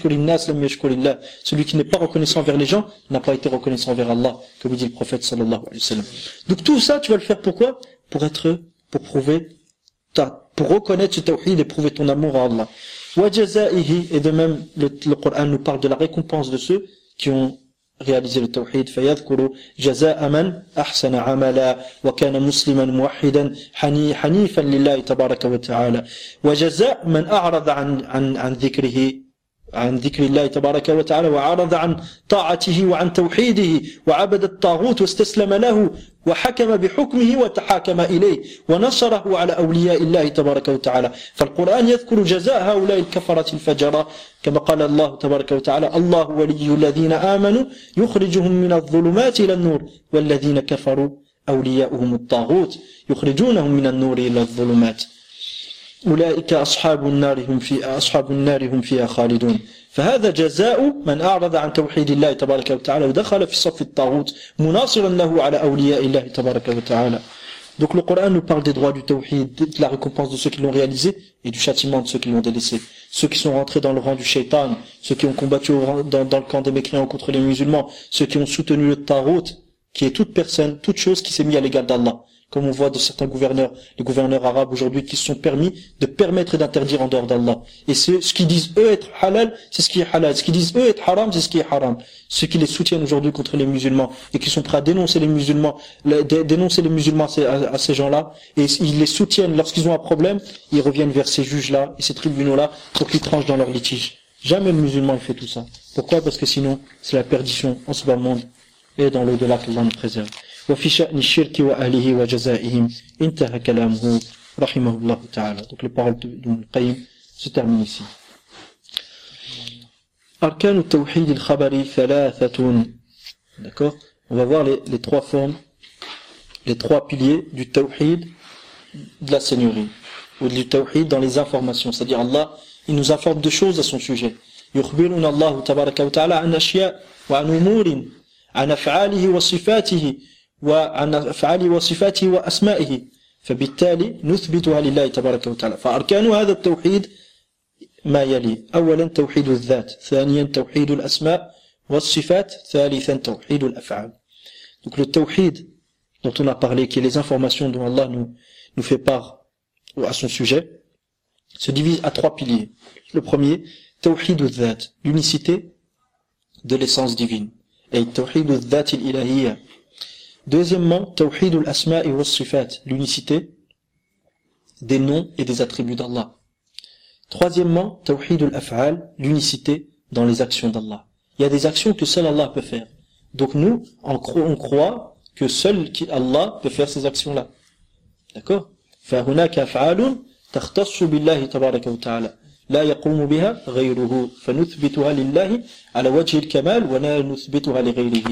Speaker 2: Celui qui n'est pas reconnaissant vers les gens n'a pas été reconnaissant vers Allah, comme dit le prophète sallallahu alayhi wa sallam. Donc tout ça, tu vas le faire pourquoi? Pour être, pour prouver, ta, pour reconnaître ce tawhid et prouver ton amour à Allah. Wa jazaihi, et de même, le, le Coran nous parle de la récompense de ceux qui ont réaliser le tawhid, فيذكر جزاء من أحسن عملا وكان مسلما موحدا حنيفا لله تبارك وتعالى وجزاء من أعرض عن عن عن ذكره عن ذكر الله تبارك وتعالى وعرض عن طاعته وعن توحيده وعبد الطاغوت واستسلم له وحكم بحكمه وتحاكم إليه ونصره على أولياء الله تبارك وتعالى. فالقرآن يذكر جزاء هؤلاء الكفرة الفجرة كما قال الله تبارك وتعالى الله ولي الذين آمنوا يخرجهم من الظلمات إلى النور والذين كفروا أولياؤهم الطاغوت يخرجونهم من النور إلى الظلمات أولئك أصحاب النار هم في أصحاب النار هم فيها خالدون. فهذا جزاء من أعرض عن توحيد الله تبارك وتعالى ودخل في صف الطاغوت مناصرا له على أولياء الله تبارك وتعالى. Donc le Coran nous parle des droits du tawhid, de la récompense de ceux qui l'ont réalisé et du châtiment de ceux qui l'ont délaissé. Ceux qui sont rentrés dans le rang du shaitan, ceux qui ont combattu dans, dans le camp des mécréants contre les musulmans, ceux qui ont soutenu le tarout, qui est toute personne, toute chose qui s'est mise à l'égal d'Allah. Comme on voit de certains gouverneurs, les gouverneurs arabes aujourd'hui qui se sont permis de permettre et d'interdire en dehors d'Allah. Et ce, ce qu'ils disent eux être halal, c'est ce qui est halal. Ce qu'ils disent eux être haram, c'est ce qui est haram. Ceux qui les soutiennent aujourd'hui contre les musulmans et qui sont prêts à dénoncer les musulmans, les, dé, dénoncer les musulmans à ces, à, à ces gens-là, et ils les soutiennent lorsqu'ils ont un problème, ils reviennent vers ces juges-là et ces tribunaux-là pour qu'ils tranchent dans leur litige. Jamais le musulman il fait tout ça. Pourquoi? Parce que sinon, c'est la perdition en ce bas monde et dans l'au-delà qu'Allah nous préserve. وفي شأن الشرك وأهله وجزائهم انتهى كلامه رحمه الله تعالى. Donc les paroles d'Ibn al-Qayyim se terminent ici. أركان التوحيد الخبري ثلاثة. D'accord? On va voir les, les trois formes, les trois piliers du tawhid de la seigneurie, ou du tawhid dans les informations. C'est-à-dire Allah, il nous informe de choses à son sujet. يخبرنا الله تبارك وتعالى عن أشياء وعن أمور عن أفعاله وصفاته وعن أفعاله وصفاته وأسمائه فبالتالي نثبتها لله تبارك وتعالى. فأركان هذا التوحيد ما يلي: أولا توحيد الذات، ثانيا توحيد الأسماء والصفات، ثالثا توحيد الأفعال. Donc le tawhid dont on a parlé, qui est les informations dont Allah nous, nous fait part à son sujet, se divise à trois piliers. Le premier, توحيد الذات, l'unicité de l'essence divine, et توحيد الذات الإلهية. Deuxièmement, Tawhid al-Asma' wa Sifat, l'unicité des noms et des attributs d'Allah. Troisièmement, Tawhid al-Af'al, l'unicité dans les actions d'Allah. Il y a des actions que seul Allah peut faire. Donc nous, on croit que seul Allah peut faire ces actions-là. D'accord? فَهُنَاكَ أَفْعَالٌ تَخْتَصُّ بِاللَّهِ تَبَارَكَ وَتَعَالَى لا يقوم بها غيره فنثبتها لله على وجه الكمال ولا نثبتها لغيره.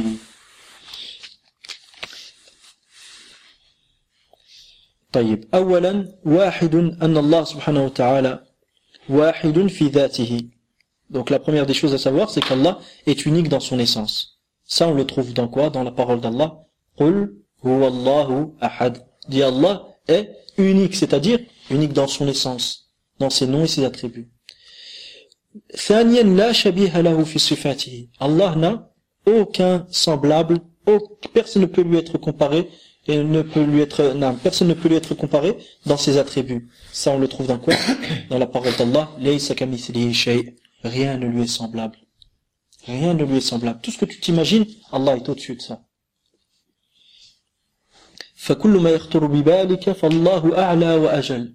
Speaker 2: طيب أولا واحد أن الله سبحانه وتعالى واحد في ذاته. Donc la première des choses à savoir, c'est qu'Allah est unique dans son essence. Ça on le trouve dans quoi? Dans la parole d'Allah. قُلْ هُوَ اللَّهُ أَحَدٌ. Dit Allah est unique, c'est-à-dire unique dans son essence, dans ses noms et ses attributs. ثانيا لا شبيه له في صفاته. Allah n'a aucun semblable, personne ne peut lui être comparé et ne peut lui être, non, personne ne peut lui être comparé dans ses attributs. Ça, on le trouve dans quoi? Dans la parole d'Allah, laysa kamithlihi shay', rien ne lui est semblable. Rien ne lui est semblable. Tout ce que tu t'imagines, Allah est au-dessus de ça. فكل ما يخطر ببالك فالله أعلى وأجل.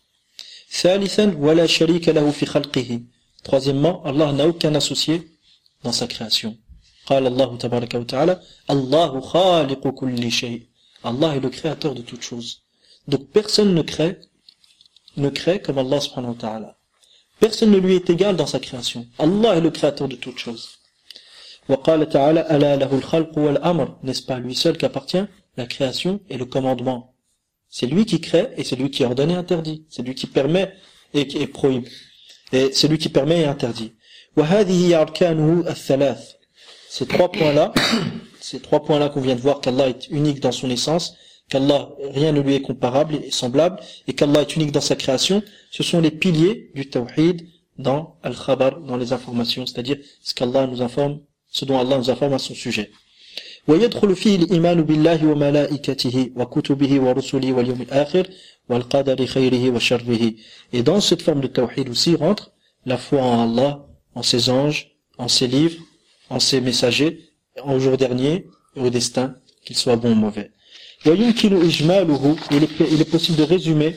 Speaker 2: ثالثا ولا شريك له في خلقه. Troisièmement, Allah n'a aucun associé dans sa création. قال الله تبارك وتعالى الله خالق كل شيء. Allah est le créateur de toutes choses. Donc personne ne crée, ne crée comme Allah subhanahu wa ta'ala. Personne ne lui est égal dans sa création. Allah est le créateur de toutes choses. وقال تعالى ألا له الخلق والأمر. N'est-ce pas lui seul qu'appartient la création et le commandement? C'est lui qui crée et c'est lui qui ordonne et interdit. C'est lui qui permet et qui prohibe. Et c'est lui qui permet et interdit. وهذه أركانه الثلاث. Ces trois points-là, ces trois points-là qu'on vient de voir, qu'Allah est unique dans son essence, qu'Allah, rien ne lui est comparable et semblable, et qu'Allah est unique dans sa création, ce sont les piliers du tawhid dans al-khabar, dans les informations, c'est-à-dire ce qu'Allah nous informe, ce dont Allah nous informe à son sujet. ويدخل فيه الإيمان بالله وملائكته وكتبه ورسله واليوم الآخر والقدر خيره وشره. Et dans cette forme de tawhid aussi rentre la foi en Allah, en ses anges, en ses livres, en ses messagers, au jour dernier et au destin, qu'ils soient bons ou mauvais. ويمكن إجماله. Il est, il est possible de résumer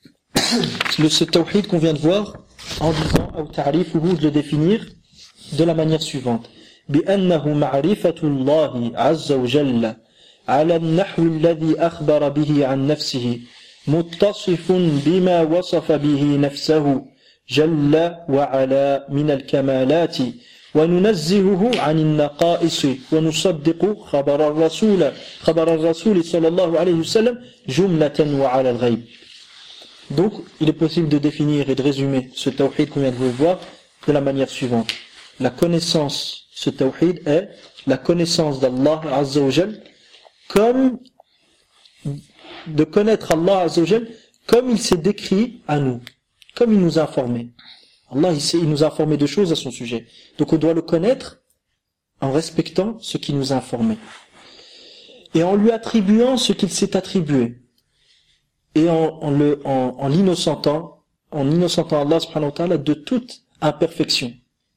Speaker 2: le ce tawhid qu'on vient de voir en disant أو تعريفه, de le définir de la manière suivante. بأنه معرفة الله عز وجل على النحو الذي أخبر به عن نفسه متصف بما وصف به نفسه جل وعلا من الكمالات وننزهه عن النقائص ونصدق خبر الرسول خبر الرسول صلى الله عليه وسلم جملة وعلى الغيب. Donc, il est possible de définir et de résumer ce tawhid qu'on vient de vous voir de la manière suivante. La connaissance, ce tawhid est la connaissance d'Allah Azza wa Jal, comme de connaître Allah Azza wa Jal comme il s'est décrit à nous, comme il nous a informé. Allah il, il nous a informé de choses à son sujet. Donc on doit le connaître en respectant ce qu'il nous a informé. Et en lui attribuant ce qu'il s'est attribué. Et en, en, le, en, en l'innocentant, en innocentant Allah subhanahu wa ta'ala de toute imperfection.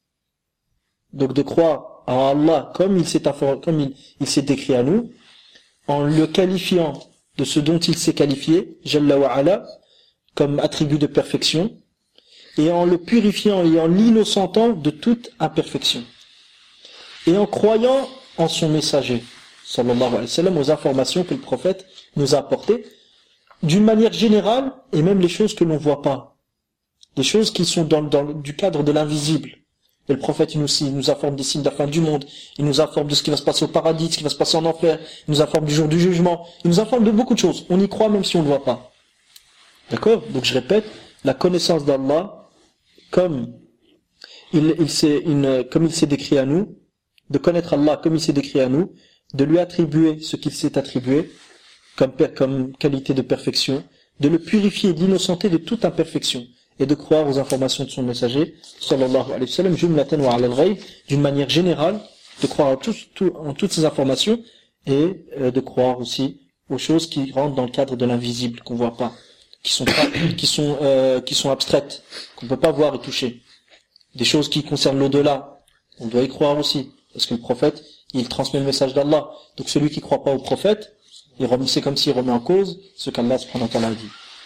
Speaker 2: Donc de croire en Allah comme il s'est informé, comme il, il s'est décrit à nous, en le qualifiant de ce dont il s'est qualifié, Jalla wa ala, comme attribut de perfection, et en le purifiant et en l'innocentant de toute imperfection. Et en croyant en son messager, sallallahu alayhi wa sallam, aux informations que le prophète nous a apportées, d'une manière générale, et même les choses que l'on ne voit pas. Des choses qui sont dans, dans du cadre de l'invisible. Et le prophète, il nous, il nous informe des signes de la fin du monde, il nous informe de ce qui va se passer au paradis, de ce qui va se passer en enfer, il nous informe du jour du jugement, il nous informe de beaucoup de choses. On y croit même si on ne le voit pas. D'accord? Donc je répète, la connaissance d'Allah, comme il, il s'est, une, comme il s'est décrit à nous, de connaître Allah comme il s'est décrit à nous, de lui attribuer ce qu'il s'est attribué, comme, comme qualité de perfection, de le purifier, d'innocenter de toute imperfection, et de croire aux informations de son messager, sallallahu alayhi wa sallam, jumlatan wa ala al-ghayb, d'une manière générale, de croire en, tout, tout, en toutes ces informations, et euh, de croire aussi aux choses qui rentrent dans le cadre de l'invisible, qu'on voit pas, qui sont pas, qui sont, euh, qui sont abstraites, qu'on peut pas voir et toucher. Des choses qui concernent l'au-delà, on doit y croire aussi, parce que le prophète, il transmet le message d'Allah. Donc celui qui croit pas au prophète, il remet, c'est comme s'il remet en cause ce qu'Allah subhanahu wa ta'ala a dit.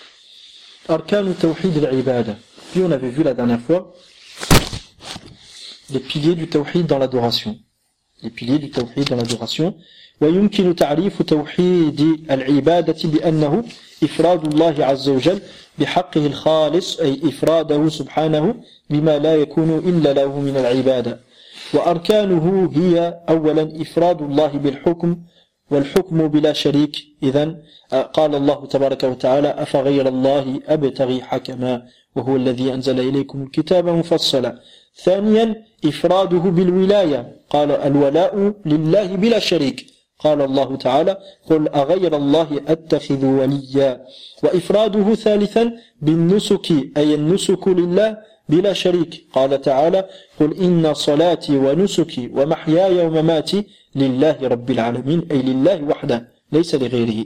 Speaker 2: Arkan tawhid al-ibada. Puis on avait vu la dernière fois les piliers du tawhid dans l'adoration. Les piliers du tawhid dans l'adoration. ويمكن تعريف توحيد العبادة بأنه إفراد الله عز وجل بحقه الخالص أي إفراده سبحانه بما لا يكون إلا له من العبادة. وأركانه هي أولا إفراد الله بالحكم والحكم بلا شريك. إذن قال الله تبارك وتعالى أفغير الله أبتغي حكما وهو الذي أنزل إليكم الكتاب مفصلا. ثانيا إفراده بالولاية قال الولاء لله بلا شريك. قال الله تعالى قل أغير الله أتخذ وليا. وإفراده ثالثا بالنسك أي النسك لله بلا شريك. قال تعالى قل إن صلاتي ونسكي ومحياي ومماتي لله رب العالمين أي لله وحده ليس لغيره.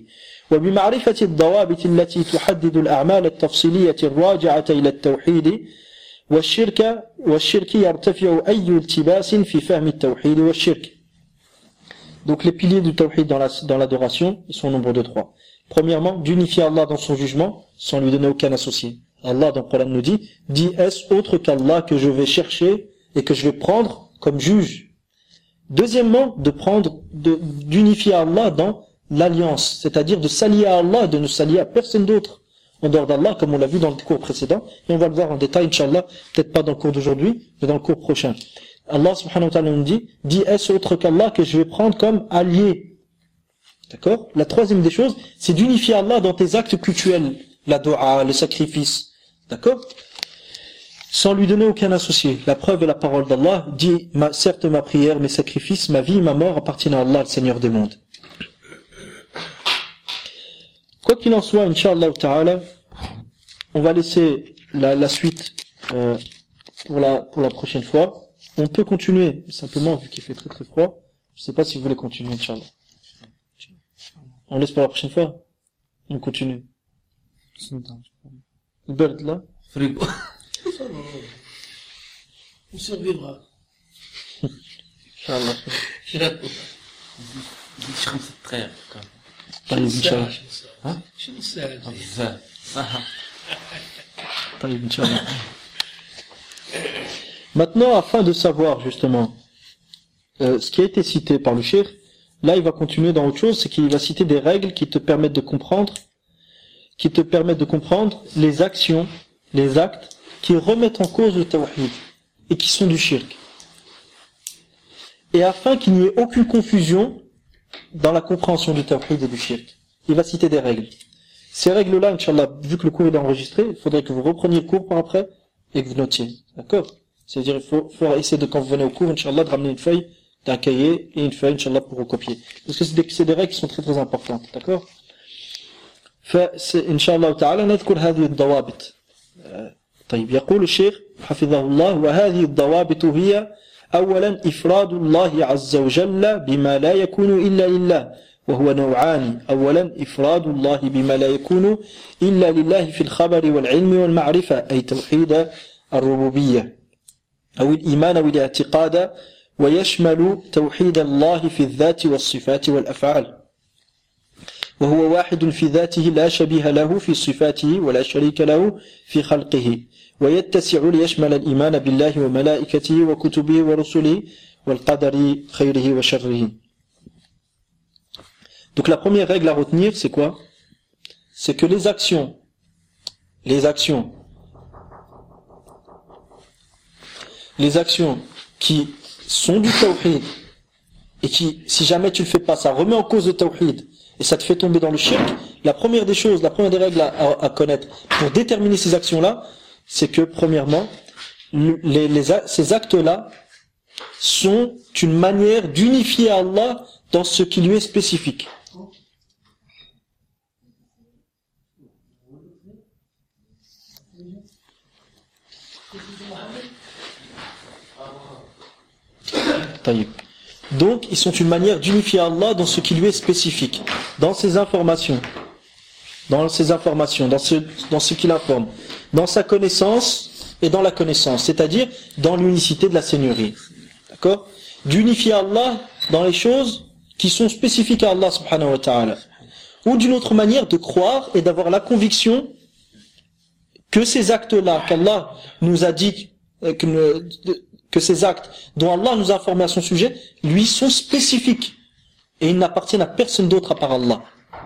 Speaker 2: وبمعرفة الضوابط التي تحدد الأعمال التفصيلية الراجعة إلى التوحيد والشرك والشرك يرتفع أي التباس في فهم التوحيد والشرك. Donc les piliers du tawhid dans la, dans l'adoration, ils sont au nombre de trois. Premièrement, d'unifier Allah dans son jugement, sans lui donner aucun associé. Allah dans le Coran nous dit, dis est-ce autre qu'Allah que je vais chercher et que je vais prendre comme juge. Deuxièmement, de prendre, de, d'unifier Allah dans l'alliance, c'est-à-dire de s'allier à Allah et de ne s'allier à personne d'autre en dehors d'Allah, comme on l'a vu dans le cours précédent, et on va le voir en détail, Inch'Allah, peut-être pas dans le cours d'aujourd'hui, mais dans le cours prochain. Allah subhanahu wa ta'ala nous dit, dis est-ce autre qu'Allah que je vais prendre comme allié. D'accord? La troisième des choses, c'est d'unifier Allah dans tes actes cultuels, la dua, le sacrifice. D'accord? Sans lui donner aucun associé. La preuve est la parole d'Allah, dit, ma, certes ma prière, mes sacrifices, ma vie, ma mort appartiennent à Allah, le Seigneur des mondes. Quoi qu'il en soit, Inch'Allah ta'ala, on va laisser la, la suite euh, pour, la, pour la prochaine fois. On peut continuer, simplement, vu qu'il fait très très froid. Je ne sais pas si vous voulez continuer, Inch'Allah. On laisse pour la prochaine fois? On continue. Le bird là?
Speaker 3: Frigo. On survivra.
Speaker 2: Inch'Allah.
Speaker 3: خمسة دقائق.
Speaker 2: طيب إن شاء الله.
Speaker 3: ها؟ شنو الساعة؟ بزاف. صح.
Speaker 2: طيب إن شاء الله. Maintenant, afin de savoir justement euh, ce qui a été cité par le cheikh, là il va continuer dans autre chose, c'est qu'il va citer des règles qui te permettent de comprendre, qui te permettent de comprendre les actions, les actes qui remettent en cause le tawhid et qui sont du shirk. Et afin qu'il n'y ait aucune confusion dans la compréhension du tawhid et du shirk, il va citer des règles. Ces règles-là, Inch'Allah, vu que le cours est enregistré, il faudrait que vous repreniez le cours par après et que vous notiez. D'accord? C'est-à-dire, il faut, faut essayer de, quand vous venez au cours, Inch'Allah, de ramener une feuille, d'un cahier et une feuille, Inch'Allah, pour recopier. Parce que c'est des, c'est des règles qui sont très très importantes. D'accord? فإن شاء الله تعالى نذكر هذه الضوابط. طيب يقول الشيخ حفظه الله وهذه الضوابط هي أولا إفراد الله عز وجل بما لا يكون إلا لله وهو نوعان. أولا إفراد الله بما لا يكون إلا لله في الخبر والعلم والمعرفة أي توحيد الربوبية أو الإيمان والاعتقاد ويشمل توحيد الله في الذات والصفات والأفعال وهو واحد في ذاته لا شبيه له في صفاته ولا شريك له في خلقه ويتسع ليشمل الإيمان بالله وملائكته وكتبه ورسله والقدر خيره وشره. Donc la première règle à retenir, c'est quoi? C'est que les actions, les actions, les actions qui sont du tawhid et qui, si jamais tu le fais pas, ça remet en cause le tawhid et ça te fait tomber dans le shirk, la première des choses, la première des règles à, à, à connaître pour déterminer ces actions-là, c'est que premièrement, les, les, ces actes-là sont une manière d'unifier Allah dans ce qui lui est spécifique. Donc, ils sont une manière d'unifier Allah dans ce qui lui est spécifique, dans ses informations, dans ses informations, dans ce, dans ce qu'il informe, dans sa connaissance et dans la connaissance, c'est-à-dire dans l'unicité de la Seigneurie. D'accord? D'unifier Allah dans les choses qui sont spécifiques à Allah subhanahu wa ta'ala. Ou d'une autre manière, de croire et d'avoir la conviction que ces actes-là, qu'Allah nous a dit, que, que ces actes dont Allah nous a informé à son sujet, lui sont spécifiques et ils n'appartiennent à personne d'autre à part Allah.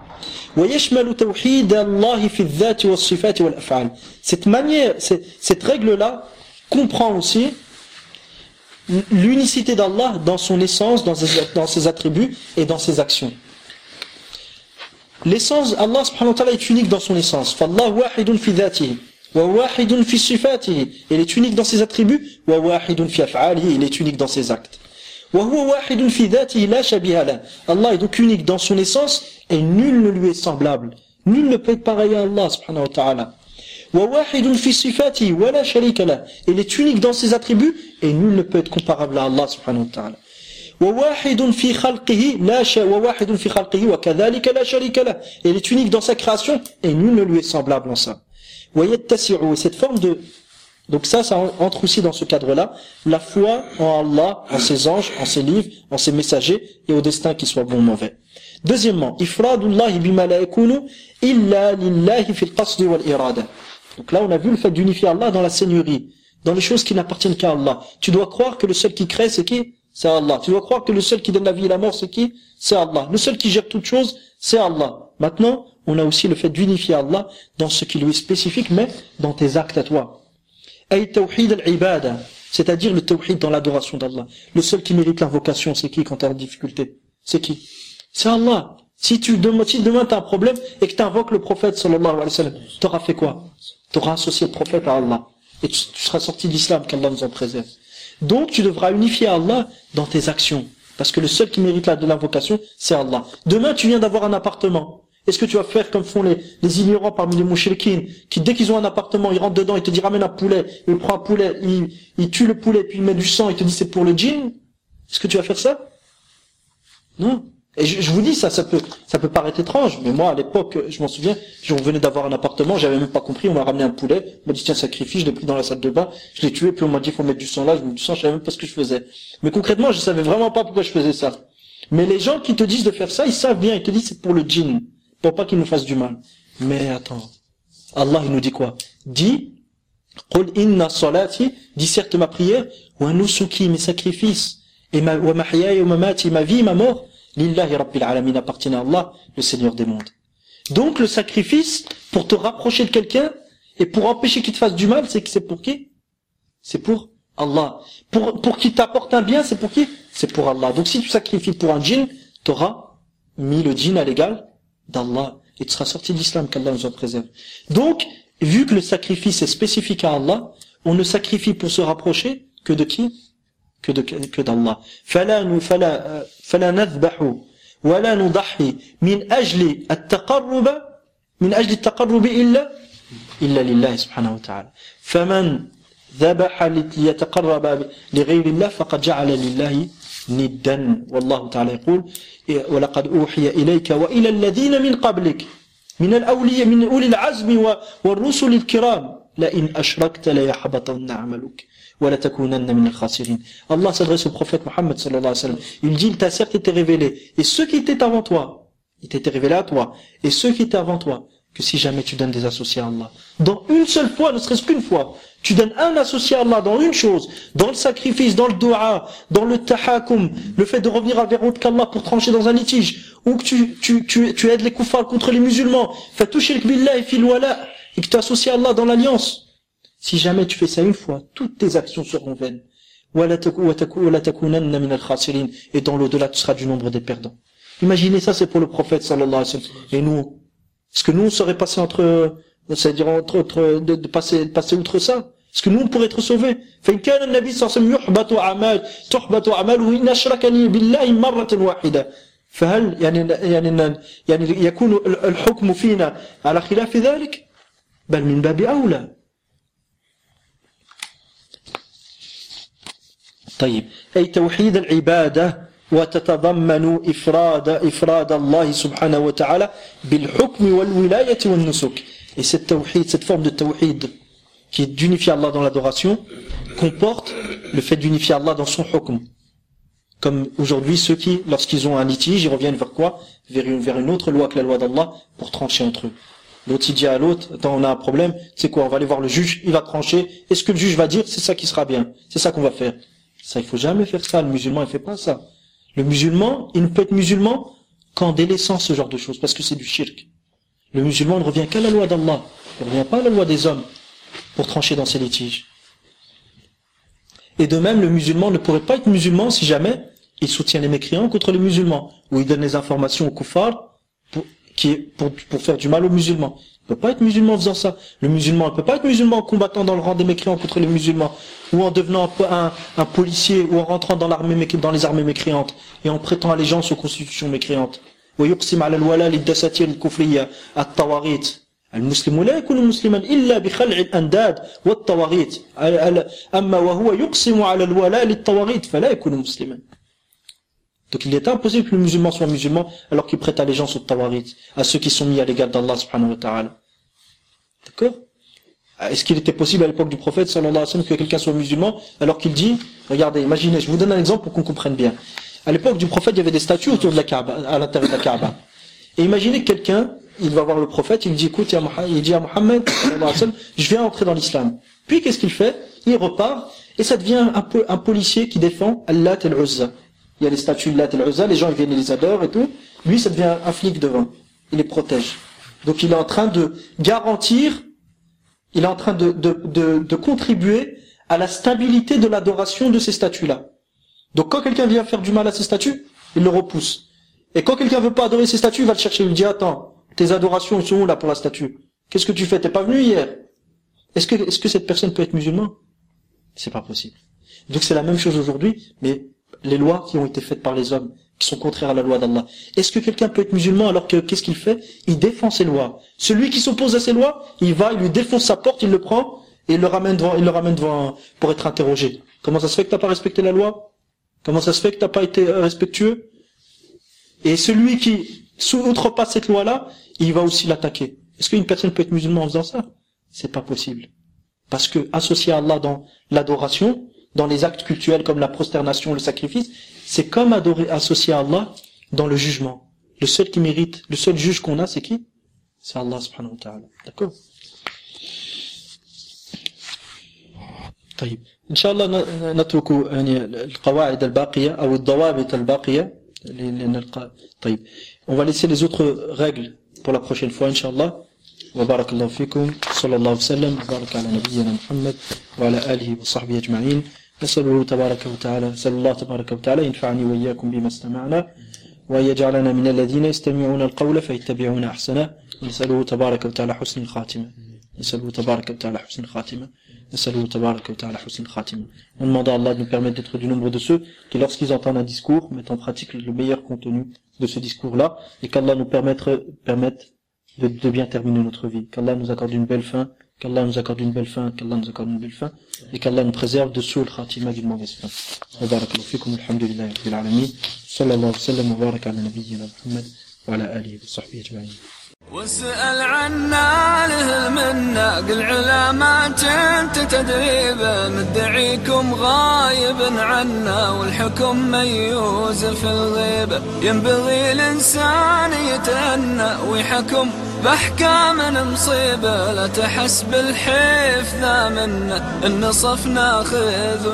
Speaker 2: Cette manière, cette règle-là comprend aussi l'unicité d'Allah dans son essence, dans ses, dans ses attributs et dans ses actions. L'essence, Allah subhanahu wa ta'ala est unique dans son essence. فَاللَّهُ وَاحِدٌ فِي ذَاتِهِ وَوَاحِدٌ فِي صِفَاتِهِ. Il est unique dans ses attributs. وَوَاحِدٌ فِي أَفْعَالِهِ. Il est unique dans ses actes. وَهُوَ وَاحِدٌ فِي ذَاتِهِ لَا شَبِيهَ لَهُ. Allah est donc unique dans son essence et nul ne lui est semblable. Nul ne peut être pareil à Allah subhanahu wa ta'ala. وَوَاحِدٌ فِي صِفَاتِهِ وَلَا شَرِيكَ لَهُ. Il est unique dans ses attributs et nul ne peut être comparable à Allah subhanahu wa ta'ala. وواحد في خلقه لا ش وواحد في خلقه وكذلك لا شريك له. Il est unique dans sa création et nul ne lui est semblable en ça. ويتسع, cette forme de Donc ça, ça entre aussi dans ce cadre-là, la foi en Allah, en ses anges, en ses livres, en ses messagers, et au destin qu'il soit bon ou mauvais. Deuxièmement, ifradullahi bima la yakunu illa lillahi fil qasdi wal irada. Donc là, on a vu le fait d'unifier Allah dans la seigneurie, dans les choses qui n'appartiennent qu'à Allah. Tu dois croire que le seul qui crée, c'est qui? C'est Allah. Tu dois croire que le seul qui donne la vie et la mort, c'est qui? C'est Allah. Le seul qui gère toutes choses, c'est Allah. Maintenant, on a aussi le fait d'unifier Allah dans ce qui lui est spécifique, mais dans tes actes à toi. Ay tawhid al-ibada, c'est-à-dire le tawhid dans l'adoration d'Allah. Le seul qui mérite l'invocation, c'est qui quand tu as une difficulté? C'est qui? C'est Allah. Si tu demain, si demain tu as un problème et que tu invoques le prophète sallallahu alayhi wa sallam, tu auras fait quoi? Tu auras associé le prophète à Allah. Et tu, tu seras sorti d'islam, qu'Allah nous en préserve. Donc tu devras unifier Allah dans tes actions. Parce que le seul qui mérite la, de l'invocation, c'est Allah. Demain, tu viens d'avoir un appartement. Est-ce que tu vas faire comme font les, les ignorants parmi les mouchriquines, qui dès qu'ils ont un appartement, ils rentrent dedans, ils te disent ramène un poulet, il prend un poulet, il, il tue le poulet, puis il met du sang, il te dit c'est pour le djinn? Est-ce que tu vas faire ça? Non. Et je, je vous dis ça, ça peut, ça peut paraître étrange, mais moi à l'époque, je m'en souviens, je venais d'avoir un appartement, j'avais même pas compris, on m'a ramené un poulet, on m'a dit tiens sacrifie, je l'ai pris dans la salle de bain, je l'ai tué, puis on m'a dit faut mettre du sang là, je mets du sang, je savais même pas ce que je faisais. Mais concrètement, je savais vraiment pas pourquoi je faisais ça. Mais les gens qui te disent de faire ça, ils savent bien, ils te disent c'est pour le djinn, pour pas qu'ils nous fassent du mal. Mais attends, Allah il nous dit quoi? Dis, qul inna salati, dis certes ma prière, wa nusuki, mes sacrifices, et ma, wa mahyaya wa mamati, ma vie, ma mort, lillahi rabbil alamin, appartient à Allah, le Seigneur des mondes. Donc le sacrifice, pour te rapprocher de quelqu'un, et pour empêcher qu'il te fasse du mal, c'est que c'est pour qui? C'est pour Allah. Pour, pour qu'il t'apporte un bien, c'est pour qui? C'est pour Allah. Donc si tu sacrifies pour un djinn, tu auras mis le djinn à l'égal d'Allah. Et tu seras sorti de l'islam, qu'Allah nous en préserve. Donc, vu que le sacrifice est spécifique à Allah, on ne sacrifie pour se rapprocher que de qui? Que de, que d'Allah. فلا فلا فلا نذبح ولا نضحي من أجل التقرب من أجل التقرب إلا إلا لله سبحانه وتعالى. فمن ذبح ليتقرب لغير الله فقد جعل لله ندا. والله تعالى يقول ولقد أوحي إليك وإلى الذين من قبلك من الأولياء من أولي العزم والرسل الكرام لئن أشركت ليحبطن عملك ولا تكونن من الخاسرين. Allah s'adresse au prophète Mohammed sallallahu alayhi wa sallam. Il dit, il t'a certes été révélé, et ceux qui étaient avant toi, il t'a été révélé à toi, et ceux qui étaient avant toi, que si jamais tu donnes des associés à Allah, dans une seule fois, ne serait-ce qu'une fois, tu donnes un associé à Allah dans une chose, dans le sacrifice, dans le dua, dans le tahakum, le fait de revenir vers autre qu'Allah pour trancher dans un litige, ou que tu, tu, tu, tu aides les kuffars contre les musulmans, fais toucher le billah et fil wala, et que tu associes Allah dans l'alliance. Si jamais tu fais ça une fois, toutes tes actions seront vaines. Et dans l'au-delà, tu seras du nombre des perdants. Imaginez ça, c'est pour le prophète sallallahu alayhi wa sallam. Et nous, est-ce que nous, on serait passé entre, c'est-à-dire entre, entre de, de passer, de passer outre ça? Est-ce que nous, on pourrait être sauvés? فإن كان النبي صلى الله عليه وسلم يحبط أعمال تحبط أعماله إن أشركني بالله مرة واحدة فهل يعني يعني يعني يكون الحكم فينا على خلاف ذلك؟ بل من باب أولى. طيب أي توحيد العبادة وتتضمن إفراد إفراد الله سبحانه وتعالى بالحكم والولاية والنسك. Et cette tawhid, cette forme de tawhid qui est d'unifier Allah dans l'adoration comporte le fait d'unifier Allah dans son hukm. Comme aujourd'hui ceux qui, lorsqu'ils ont un litige, ils reviennent vers quoi? Vers une, vers une autre loi que la loi d'Allah pour trancher entre eux. L'autre il dit à l'autre, attends, on a un problème, c'est quoi? On va aller voir le juge, il va trancher. Est-ce que le juge va dire c'est ça qui sera bien? C'est ça qu'on va faire. Ça, il faut jamais faire ça. Le musulman, il fait pas ça. Le musulman, il ne peut être musulman qu'en délaissant ce genre de choses, parce que c'est du shirk. Le musulman ne revient qu'à la loi d'Allah. Il ne revient pas à la loi des hommes pour trancher dans ses litiges. Et de même, le musulman ne pourrait pas être musulman si jamais il soutient les mécréants contre les musulmans, ou il donne les informations aux kuffars pour, qui est, pour, pour faire du mal aux musulmans. Il ne peut pas être musulman en faisant ça. Le musulman ne peut pas être musulman en combattant dans le rang des mécréants contre les musulmans, ou en devenant un, un policier, ou en rentrant dans, l'armée, dans les armées mécréantes, et en prêtant allégeance aux constitutions mécréantes. ويقسم على الولاء للدساتير الكفرية الطواغيت المسلم لا يكون مسلما إلا بخلع الأنداد والطواغيت أما وهو يقسم على الولاء للطواغيت فلا يكون مسلما. Donc il est impossible que le musulman soit musulman alors qu'il prête allégeance aux tawaghit, à ceux qui sont mis à l'égal d'Allah subhanahu wa ta'ala. D'accord? Est-ce qu'il était possible à l'époque du prophète sallallahu alayhi wa sallam que quelqu'un soit musulman alors qu'il dit, regardez, imaginez, je vous donne un exemple pour qu'on comprenne bien. À l'époque du prophète, il y avait des statues autour de la Kaaba, à l'intérieur de la Kaaba. Et imaginez que quelqu'un, il va voir le prophète, il dit, écoute, il dit à Mohammed sallallahu alayhi wa sallam, je viens entrer dans l'islam. Puis qu'est-ce qu'il fait? Il repart et ça devient un peu un policier qui défend Allat et al-Uzza. Il y a les statues de Lat et al-Uzza, les gens ils viennent et les adorent et tout. Lui, ça devient un flic devant. Il les protège. Donc il est en train de garantir, il est en train de, de, de, de contribuer à la stabilité de l'adoration de ces statues-là. Donc quand quelqu'un vient faire du mal à ces statues, il le repousse. Et quand quelqu'un veut pas adorer ces statues, il va le chercher, il lui dit, attends, tes adorations, ils sont où là pour la statue? Qu'est-ce que tu fais? T'es pas venu hier? Est-ce que, est-ce que cette personne peut être musulmane? C'est pas possible. Donc c'est la même chose aujourd'hui, mais les lois qui ont été faites par les hommes, qui sont contraires à la loi d'Allah. Est-ce que quelqu'un peut être musulman alors que, qu'est-ce qu'il fait? Il défend ses lois. Celui qui s'oppose à ces lois, il va, il lui défonce sa porte, il le prend, et il le ramène devant, il le ramène devant, pour être interrogé. Comment ça se fait que t'as pas respecté la loi? Comment ça se fait que t'as pas été respectueux? Et celui qui outrepasse cette loi-là, il va aussi l'attaquer. Est-ce qu'une personne peut être musulmane en faisant ça? C'est pas possible. Parce que associer Allah dans l'adoration, dans les actes cultuels comme la prosternation, le sacrifice, c'est comme adorer, associer Allah dans le jugement. Le seul qui mérite, le seul juge qu'on a, c'est qui? C'est Allah subhanahu wa ta'ala. D'accord? طيب إن شاء الله نترك يعني القواعد الباقية أو الضوابط الباقية لنلقى. طيب on va laisser les autres règles pour la prochaine fois إن شاء الله. وبارك الله فيكم صلى الله وسلم وبارك على نبينا محمد وعلى آله وصحبه أجمعين. نسأل الله تبارك وتعالى نسأل الله تبارك وتعالى ينفعني وإياكم بما استمعنا وأن يجعلنا من الذين يستمعون القول فيتبعون أحسنه. نسأله تبارك وتعالى حسن الخاتمة. نسأله تبارك وتعالى حسن الخاتمة. نسأله تبارك وتعالى حسن الخاتمة. On demande à Allah de nous permettre d'être du nombre de ceux qui, lorsqu'ils entendent un discours, mettent en pratique le meilleur contenu de ce discours-là, et qu'Allah nous permette, permette de, de bien terminer notre vie. Qu'Allah nous accorde une belle fin, qu'Allah nous accorde une belle fin, qu'Allah nous accorde une belle fin, et qu'Allah nous préserve de sous le khatima d'une mauvaise fin. Wa barakallahu fikum, alhamdulillahi rabbil alamin, sallallahu alayhi wa sallam, wa baraka ala nabiyyina Muhammad, wa ala alihi wa sahbihi ajma'in.
Speaker 1: واسأل عنا له المنا قل علامات انت تدريبه مدعيكم غايب عنا والحكم ميوز في الغيبة ينبغي الإنسان يتأنى ويحكم بأحكام مصيبة لا تحس بالحيف ذا منا النصف ناخذ